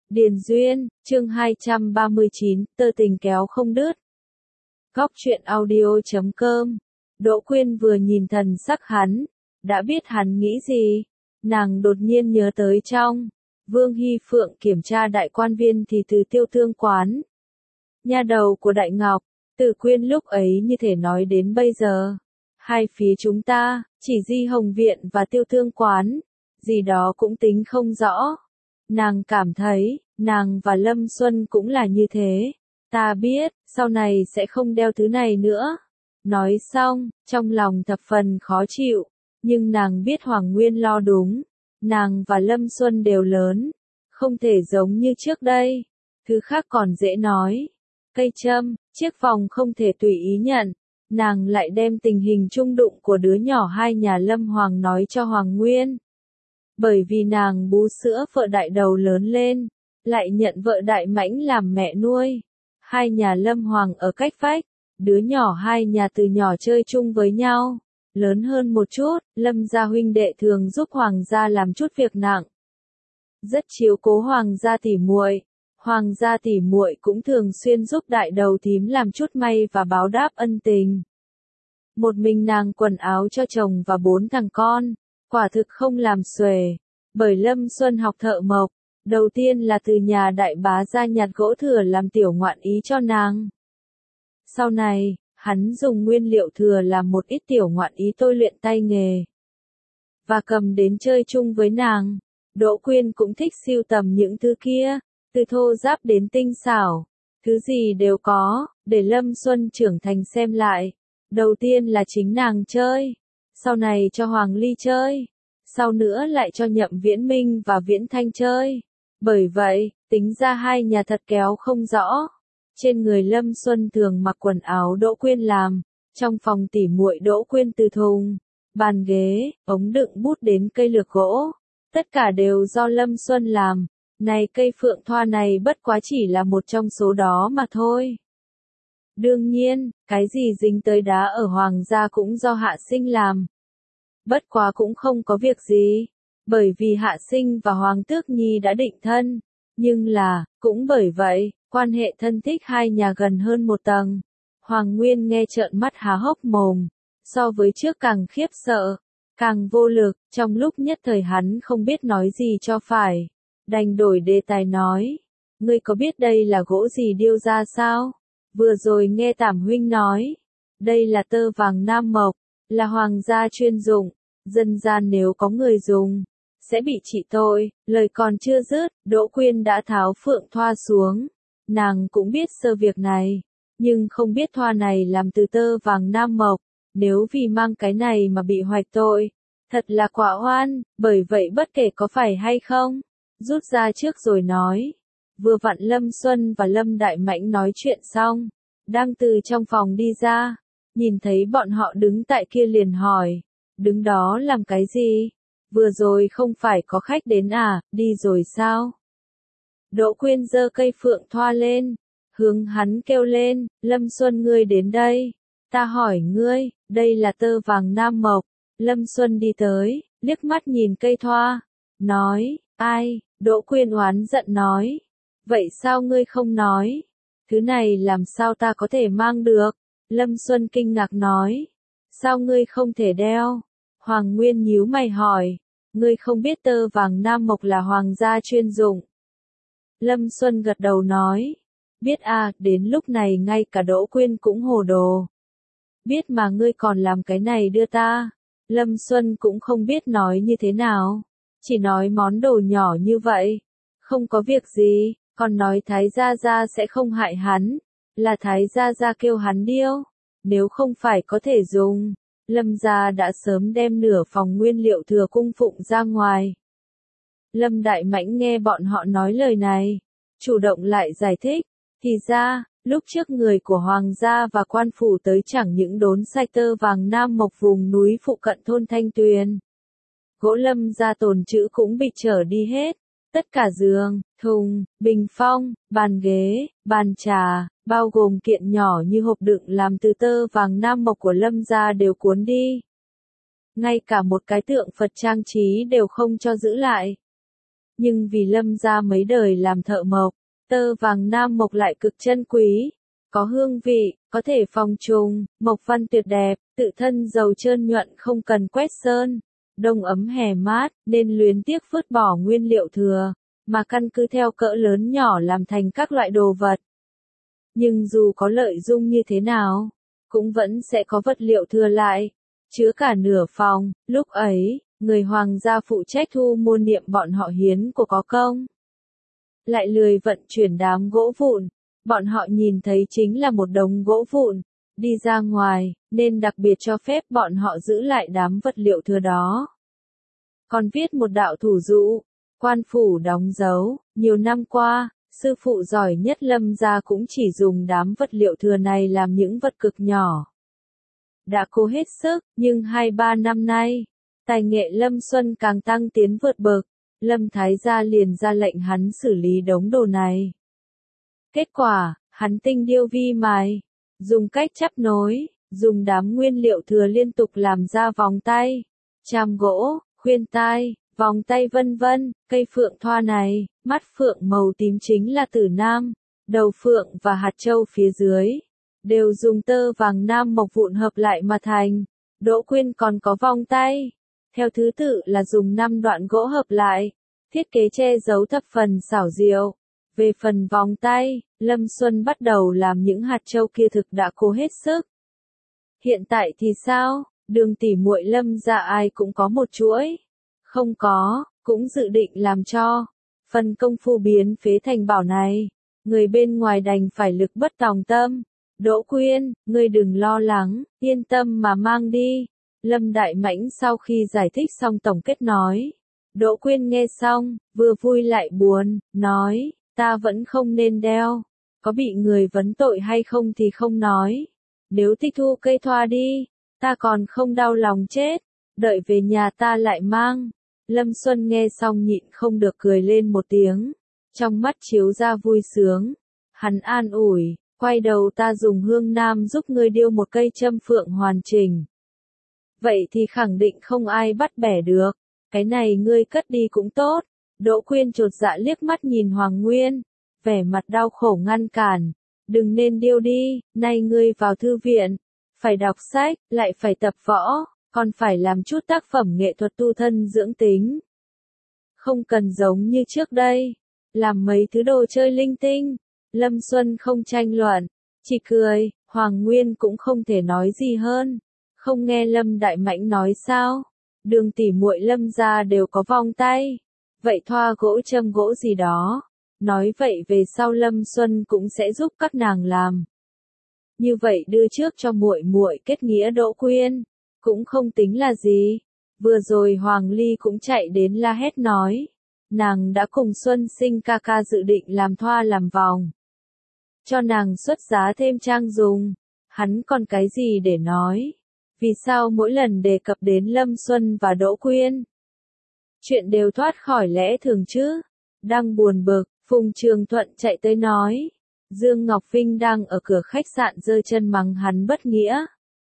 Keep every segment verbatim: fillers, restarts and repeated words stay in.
Điền Duyên, chương hai trăm ba mươi chín, tơ tình kéo không đứt. Góc truyện audio chấm com. Đỗ Quyên vừa nhìn thần sắc hắn, đã biết hắn nghĩ gì. Nàng đột nhiên nhớ tới trong Vương Hy Phượng kiểm tra đại quan viên thì từ Tiêu Thương quán. Nha đầu của Đại Ngọc, Từ Quyên lúc ấy như thể nói đến bây giờ. Hai phía chúng ta, chỉ Di Hồng Viện và Tiêu Thương quán, gì đó cũng tính không rõ. Nàng cảm thấy, nàng và Lâm Xuân cũng là như thế. Ta biết, sau này sẽ không đeo thứ này nữa. Nói xong, trong lòng thập phần khó chịu, nhưng nàng biết Hoàng Nguyên lo đúng. Nàng và Lâm Xuân đều lớn, không thể giống như trước đây. Thứ khác còn dễ nói. Cây châm, chiếc vòng không thể tùy ý nhận. Nàng lại đem tình hình chung đụng của đứa nhỏ hai nhà Lâm Hoàng nói cho Hoàng Nguyên. Bởi vì nàng bú sữa vợ đại đầu lớn lên, lại nhận vợ đại mãnh làm mẹ nuôi. Hai nhà Lâm Hoàng ở cách vách, đứa nhỏ hai nhà từ nhỏ chơi chung với nhau. Lớn hơn một chút, Lâm gia huynh đệ thường giúp Hoàng gia làm chút việc nặng. Rất chiếu cố Hoàng gia tỉ muội. Hoàng gia tỉ muội cũng thường xuyên giúp đại đầu thím làm chút may và báo đáp ân tình. Một mình nàng quần áo cho chồng và bốn thằng con. Quả thực không làm xuể, bởi Lâm Xuân học thợ mộc, đầu tiên là từ nhà đại bá ra nhặt gỗ thừa làm tiểu ngoạn ý cho nàng. Sau này, hắn dùng nguyên liệu thừa làm một ít tiểu ngoạn ý tôi luyện tay nghề, và cầm đến chơi chung với nàng. Đỗ Quyên cũng thích sưu tầm những thứ kia, từ thô ráp đến tinh xảo, thứ gì đều có, để Lâm Xuân trưởng thành xem lại. Đầu tiên là chính nàng chơi. Sau này cho Hoàng Ly chơi, sau nữa lại cho Nhậm Viễn Minh và Viễn Thanh chơi. Bởi vậy, tính ra hai nhà thật kéo không rõ. Trên người Lâm Xuân thường mặc quần áo Đỗ Quyên làm, trong phòng tỉ muội Đỗ Quyên từ thùng, bàn ghế, ống đựng bút đến cây lược gỗ, tất cả đều do Lâm Xuân làm. Này cây phượng thoa này bất quá chỉ là một trong số đó mà thôi. Đương nhiên, cái gì dính tới đá ở Hoàng gia cũng do Hạ Sinh làm. Bất quá cũng không có việc gì, bởi vì Hạ Sinh và Hoàng Tước Nhi đã định thân. Nhưng là, cũng bởi vậy, quan hệ thân thích hai nhà gần hơn một tầng. Hoàng Nguyên nghe trợn mắt há hốc mồm, so với trước càng khiếp sợ, càng vô lực, trong lúc nhất thời hắn không biết nói gì cho phải. Đành đổi đề tài nói, ngươi có biết đây là gỗ gì điêu ra sao? Vừa rồi nghe Tảm huynh nói, đây là tơ vàng nam mộc, là hoàng gia chuyên dụng, dân gian nếu có người dùng, sẽ bị trị tội. Lời còn chưa dứt, Đỗ Quyên đã tháo phượng thoa xuống. Nàng cũng biết sơ việc này, nhưng không biết thoa này làm từ tơ vàng nam mộc, nếu vì mang cái này mà bị hoạch tội, thật là quả oan. Bởi vậy bất kể có phải hay không, rút ra trước rồi nói. Vừa vặn Lâm Xuân và Lâm Đại Mãnh nói chuyện xong, đang từ trong phòng đi ra, nhìn thấy bọn họ đứng tại kia liền hỏi, đứng đó làm cái gì? Vừa rồi không phải có khách đến à, đi rồi sao? Đỗ Quyên giơ cây phượng thoa lên, hướng hắn kêu lên, Lâm Xuân ngươi đến đây, ta hỏi ngươi, đây là tơ vàng nam mộc. Lâm Xuân đi tới, liếc mắt nhìn cây thoa, nói, ai? Đỗ Quyên oán giận nói, vậy sao ngươi không nói? Thứ này làm sao ta có thể mang được? Lâm Xuân kinh ngạc nói, sao ngươi không thể đeo? Hoàng Nguyên nhíu mày hỏi, ngươi không biết tơ vàng nam mộc là hoàng gia chuyên dụng? Lâm Xuân gật đầu nói, biết à. Đến lúc này ngay cả Đỗ Quyên cũng hồ đồ. Biết mà ngươi còn làm cái này đưa ta. Lâm Xuân cũng không biết nói như thế nào, chỉ nói món đồ nhỏ như vậy, không có việc gì, còn nói Thái gia gia sẽ không hại hắn, là Thái gia gia kêu hắn điêu, nếu không phải có thể dùng, Lâm gia đã sớm đem nửa phòng nguyên liệu thừa cung phụng ra ngoài. Lâm Đại Mãnh nghe bọn họ nói lời này, chủ động lại giải thích, thì ra, lúc trước người của Hoàng gia và quan phủ tới chẳng những đốn sạch tơ vàng nam mộc vùng núi phụ cận thôn Thanh Tuyền. Gỗ Lâm gia tồn trữ cũng bị trở đi hết, tất cả giường, thùng, bình phong, bàn ghế, bàn trà, bao gồm kiện nhỏ như hộp đựng làm từ tơ vàng nam mộc của Lâm gia đều cuốn đi. Ngay cả một cái tượng Phật trang trí đều không cho giữ lại. Nhưng vì Lâm gia mấy đời làm thợ mộc, tơ vàng nam mộc lại cực chân quý, có hương vị, có thể phòng trùng, mộc văn tuyệt đẹp, tự thân dầu trơn nhuận không cần quét sơn, đông ấm hè mát, nên luyến tiếc vứt bỏ nguyên liệu thừa, mà căn cứ theo cỡ lớn nhỏ làm thành các loại đồ vật. Nhưng dù có lợi dụng như thế nào, cũng vẫn sẽ có vật liệu thừa lại, chứa cả nửa phòng. Lúc ấy, người hoàng gia phụ trách thu mua niệm bọn họ hiến của có công, lại lười vận chuyển đám gỗ vụn, bọn họ nhìn thấy chính là một đống gỗ vụn, đi ra ngoài, nên đặc biệt cho phép bọn họ giữ lại đám vật liệu thừa đó. Còn viết một đạo thủ dụ, quan phủ đóng dấu, nhiều năm qua, sư phụ giỏi nhất Lâm gia cũng chỉ dùng đám vật liệu thừa này làm những vật cực nhỏ. Đã cố hết sức, nhưng hai ba năm nay, tài nghệ Lâm Xuân càng tăng tiến vượt bậc, Lâm Thái gia liền ra lệnh hắn xử lý đống đồ này. Kết quả, hắn tinh điêu vi mài, dùng cách chắp nối, dùng đám nguyên liệu thừa liên tục làm ra vòng tay, chàm gỗ, khuyên tai, vòng tay vân vân. Cây phượng thoa này, mắt phượng màu tím chính là tử nam, đầu phượng và hạt châu phía dưới, đều dùng tơ vàng nam mộc vụn hợp lại mà thành. Đỗ Quyên còn có vòng tay, theo thứ tự là dùng năm đoạn gỗ hợp lại, thiết kế che giấu thập phần xảo diệu. Về phần vòng tay, Lâm Xuân bắt đầu làm những hạt châu kia thực đã cố hết sức. Hiện tại thì sao? Đường tỷ muội Lâm gia ai cũng có một chuỗi. Không có, cũng dự định làm cho. Phần công phu biến phế thành bảo này, người bên ngoài đành phải lực bất tòng tâm. Đỗ Quyên, ngươi đừng lo lắng, yên tâm mà mang đi. Lâm Đại Mãnh sau khi giải thích xong tổng kết nói. Đỗ Quyên nghe xong, vừa vui lại buồn, nói, ta vẫn không nên đeo. Có bị người vấn tội hay không thì không nói. Nếu tịch thu cây thoa đi, ta còn không đau lòng chết. Đợi về nhà ta lại mang. Lâm Xuân nghe xong nhịn không được cười lên một tiếng. Trong mắt chiếu ra vui sướng. Hắn an ủi, quay đầu ta dùng hương nam giúp ngươi điêu một cây châm phượng hoàn chỉnh. Vậy thì khẳng định không ai bắt bẻ được. Cái này ngươi cất đi cũng tốt. Đỗ Quyên chột dạ liếc mắt nhìn Hoàng Nguyên, vẻ mặt đau khổ ngăn cản. Đừng nên điêu đi, nay ngươi vào thư viện, phải đọc sách, lại phải tập võ, còn phải làm chút tác phẩm nghệ thuật tu thân dưỡng tính. Không cần giống như trước đây, làm mấy thứ đồ chơi linh tinh. Lâm Xuân không tranh luận, chỉ cười. Hoàng Nguyên cũng không thể nói gì hơn. Không nghe Lâm Đại Mãnh nói sao? Đường tỷ muội Lâm gia đều có vòng tay. Vậy thoa gỗ châm gỗ gì đó. Nói vậy về sau Lâm Xuân cũng sẽ giúp các nàng làm. Như vậy đưa trước cho muội muội kết nghĩa. Đỗ Quyên cũng không tính là gì. Vừa rồi Hoàng Ly cũng chạy đến la hét nói, nàng đã cùng Xuân Sinh ca ca dự định làm thoa làm vòng, cho nàng xuất giá thêm trang dùng. Hắn còn cái gì để nói? Vì sao mỗi lần đề cập đến Lâm Xuân và Đỗ Quyên, chuyện đều thoát khỏi lẽ thường chứ? Đang buồn bực, Phùng Trường Thuận chạy tới nói, Dương Ngọc Vinh đang ở cửa khách sạn giơ chân mắng hắn bất nghĩa.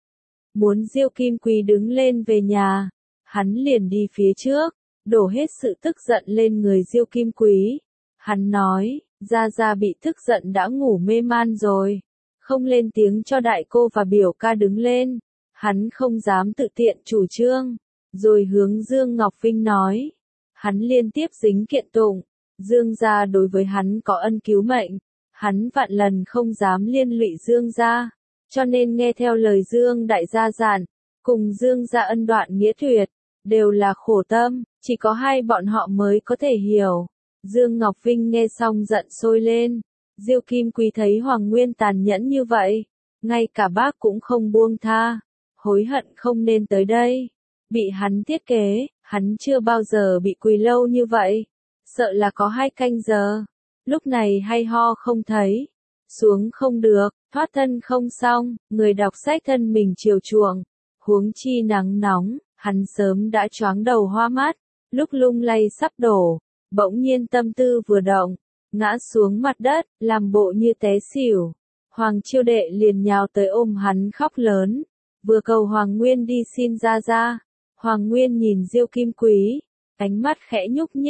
Muốn Diêu Kim Quý đứng lên về nhà, hắn liền đi phía trước, đổ hết sự tức giận lên người Diêu Kim Quý. Hắn nói, Gia Gia bị tức giận đã ngủ mê man rồi, không lên tiếng cho đại cô và biểu ca đứng lên. Hắn không dám tự tiện chủ trương, rồi hướng Dương Ngọc Vinh nói. Hắn liên tiếp dính kiện tụng, Dương gia đối với hắn có ân cứu mệnh, hắn vạn lần không dám liên lụy Dương gia, cho nên nghe theo lời Dương đại gia dặn, cùng Dương gia ân đoạn nghĩa tuyệt, đều là khổ tâm, chỉ có hai bọn họ mới có thể hiểu. Dương Ngọc Vinh nghe xong giận sôi lên, Diêu Kim Quý thấy Hoàng Nguyên tàn nhẫn như vậy, ngay cả bác cũng không buông tha. Hối hận không nên tới đây. Bị hắn thiết kế, hắn chưa bao giờ bị quỳ lâu như vậy. Sợ là có hai canh giờ. Lúc này hay ho không thấy. Xuống không được, thoát thân không xong, người đọc sách thân mình chiều chuộng. Huống chi nắng nóng, hắn sớm đã choáng đầu hoa mắt. Lúc lung lay sắp đổ, bỗng nhiên tâm tư vừa động, ngã xuống mặt đất, làm bộ như té xỉu. Hoàng Chiêu Đệ liền nhào tới ôm hắn khóc lớn. Vừa cầu Hoàng Nguyên đi xin Gia Gia. Hoàng Nguyên nhìn Diêu Kim Quý, ánh mắt khẽ nhúc nhích,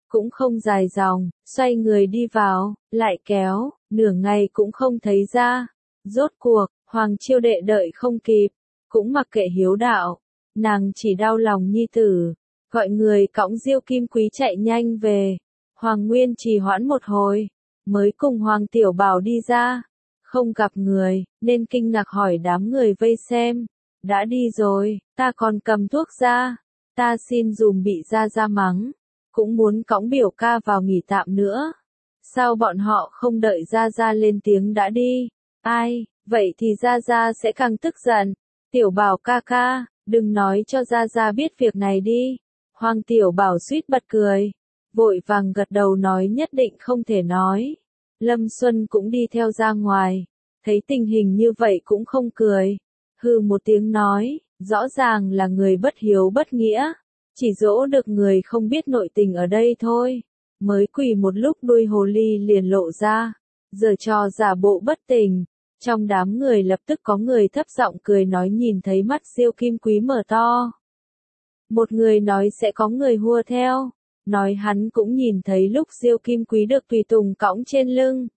cũng không dài dòng, xoay người đi vào, lại kéo, nửa ngày cũng không thấy ra. Rốt cuộc, Hoàng Chiêu Đệ đợi không kịp, cũng mặc kệ hiếu đạo, nàng chỉ đau lòng nhi tử, gọi người cõng Diêu Kim Quý chạy nhanh về. Hoàng Nguyên trì hoãn một hồi, mới cùng Hoàng Tiểu Bảo đi ra, không gặp người, nên kinh ngạc hỏi đám người vây xem, đã đi rồi, ta còn cầm thuốc ra, ta xin dùm bị ra ra mắng, cũng muốn cõng biểu ca vào nghỉ tạm nữa. Sao bọn họ không đợi ra ra lên tiếng đã đi? Ai, vậy thì ra ra sẽ càng tức giận. Tiểu Bảo ca ca, đừng nói cho ra ra biết việc này đi. Hoàng Tiểu Bảo suýt bật cười, vội vàng gật đầu nói nhất định không thể nói. Lâm Xuân cũng đi theo ra ngoài, thấy tình hình như vậy cũng không cười, hừ một tiếng nói, rõ ràng là người bất hiếu bất nghĩa, chỉ dỗ được người không biết nội tình ở đây thôi. Mới quỳ một lúc đuôi hồ ly liền lộ ra, giờ trò giả bộ bất tình. Trong đám người lập tức có người thấp giọng cười nói nhìn thấy mắt Diêu Kim Quý mở to. Một người nói sẽ có người hùa theo, nói hắn cũng nhìn thấy lúc Diêu Kim Quý được tùy tùng cõng trên lưng.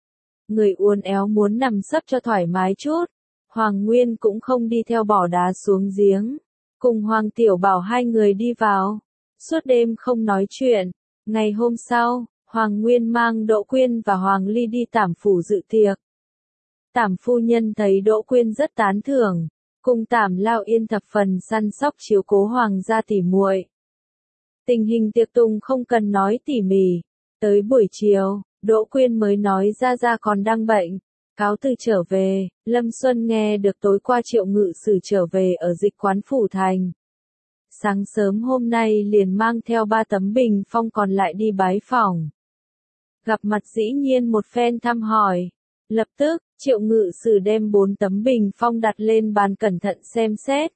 Người uốn éo muốn nằm sấp cho thoải mái chút, Hoàng Nguyên cũng không đi theo bỏ đá xuống giếng, cùng Hoàng Tiểu Bảo hai người đi vào, suốt đêm không nói chuyện. Ngày hôm sau, Hoàng Nguyên mang Đỗ Quyên và Hoàng Ly đi Tảm phủ dự tiệc. Tảm phu nhân thấy Đỗ Quyên rất tán thưởng, cùng Tảm Lao Yên thập phần săn sóc chiếu cố Hoàng gia tỉ muội. Tình hình tiệc tùng không cần nói tỉ mỉ, tới buổi chiều, Đỗ Quyên mới nói ra ra còn đang bệnh, cáo từ trở về. Lâm Xuân nghe được tối qua Triệu Ngự Sử trở về ở Dịch Quán Phủ Thành. Sáng sớm hôm nay liền mang theo ba tấm bình phong còn lại đi bái phỏng. Gặp mặt dĩ nhiên một phen thăm hỏi. Lập tức, Triệu Ngự Sử đem bốn tấm bình phong đặt lên bàn cẩn thận xem xét.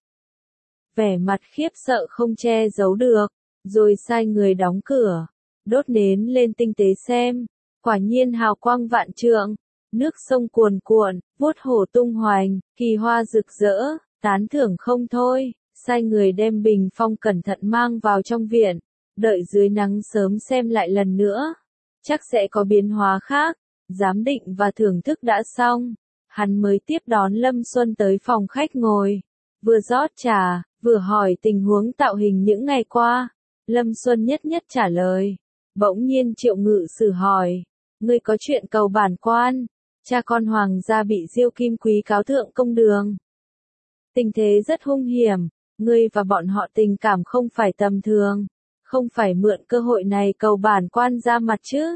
Vẻ mặt khiếp sợ không che giấu được, rồi sai người đóng cửa, đốt nến lên tinh tế xem. Quả nhiên hào quang vạn trượng, nước sông cuồn cuộn, vuốt hồ tung hoành, kỳ hoa rực rỡ, tán thưởng không thôi. Sai người đem bình phong cẩn thận mang vào trong viện, đợi dưới nắng sớm xem lại lần nữa. Chắc sẽ có biến hóa khác. Giám định và thưởng thức đã xong, hắn mới tiếp đón Lâm Xuân tới phòng khách ngồi, vừa rót trà, vừa hỏi tình huống tạo hình những ngày qua. Lâm Xuân nhất nhất trả lời. Bỗng nhiên Triệu Ngự Sử hỏi, ngươi có chuyện cầu bản quan, cha con Hoàng gia bị Diêu Kim Quý cáo thượng công đường. Tình thế rất hung hiểm, ngươi và bọn họ tình cảm không phải tầm thường, không phải mượn cơ hội này cầu bản quan ra mặt chứ.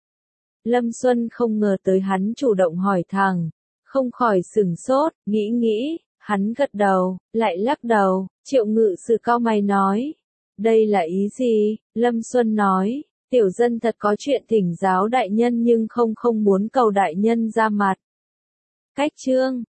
Lâm Xuân không ngờ tới hắn chủ động hỏi thẳng, không khỏi sửng sốt, nghĩ nghĩ, hắn gật đầu, lại lắc đầu. Triệu Ngự Sử cau mày nói, đây là ý gì? Lâm Xuân nói, tiểu dân thật có chuyện thỉnh giáo đại nhân nhưng không không muốn cầu đại nhân ra mặt. Cách chương